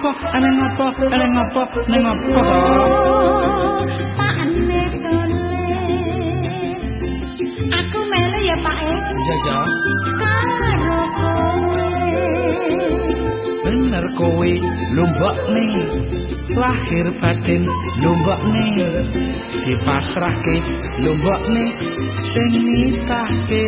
ngopo ning ngopo to Pakne tole aku melu ya Pak iya karo kowe bener kowe lombokne lahir batin lombokne dipasrahke lombokne sing nitahke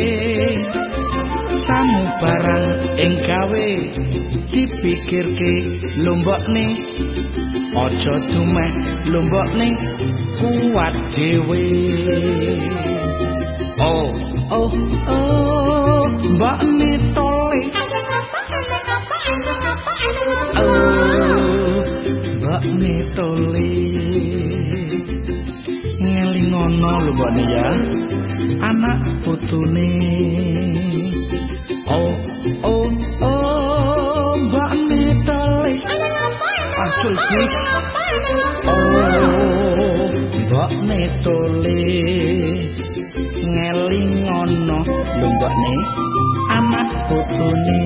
samu barang ing gawe dipikirke lombokne aja dumeh lombokne kuat dhewe oh mbakne tole mbakne tole ngelingono lombokne ya anak putune mbakne tole acul bis mbakne tole ngelingono lombokne anak putune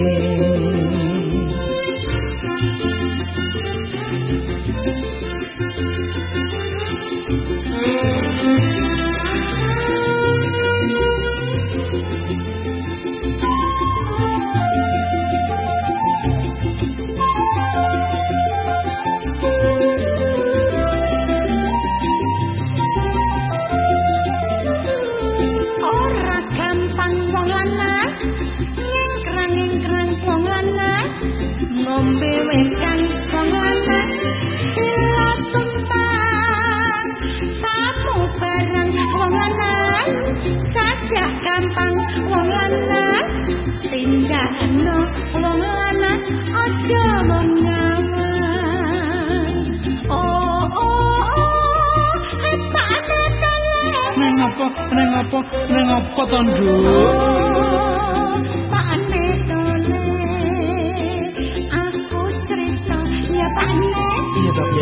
Neng apa to Nduk Pakne tole aku cerita ya Pakne iya to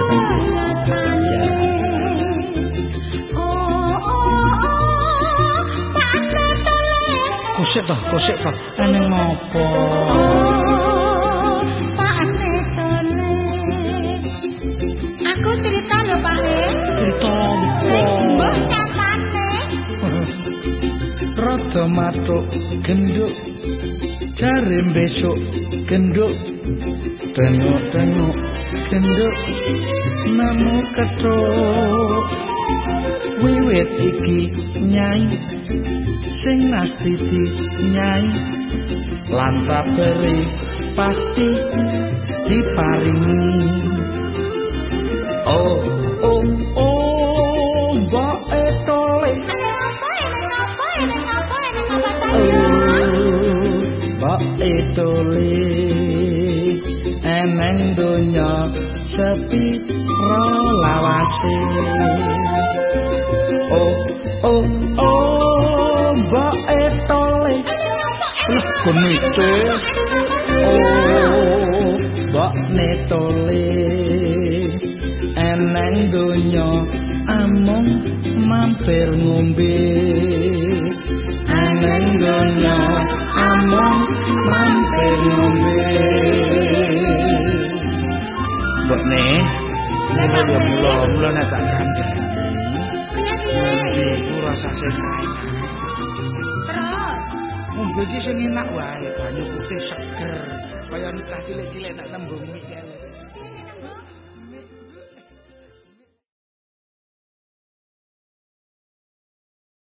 Pakne tole kusik to neng ngopo Pakne tole aku cerita lho Pakne cerita rada matuk genduk jare besok genduk tengok genduk nemu kethuk wiwit iki nyai sing nastiti nyai lan beri pasti diparingi mbak etole mbak etole eneng donya sepi rolawase mbak etole lah konite mbak netole eneng donya amung mampir ngombe eneng donya amung mampir ngombe mbok ne mula nek tak kandhani piye iku rasa sing terus ngombe iki sing enak wae banyu putih seger kaya nikah cilik-cilik nek tembung iki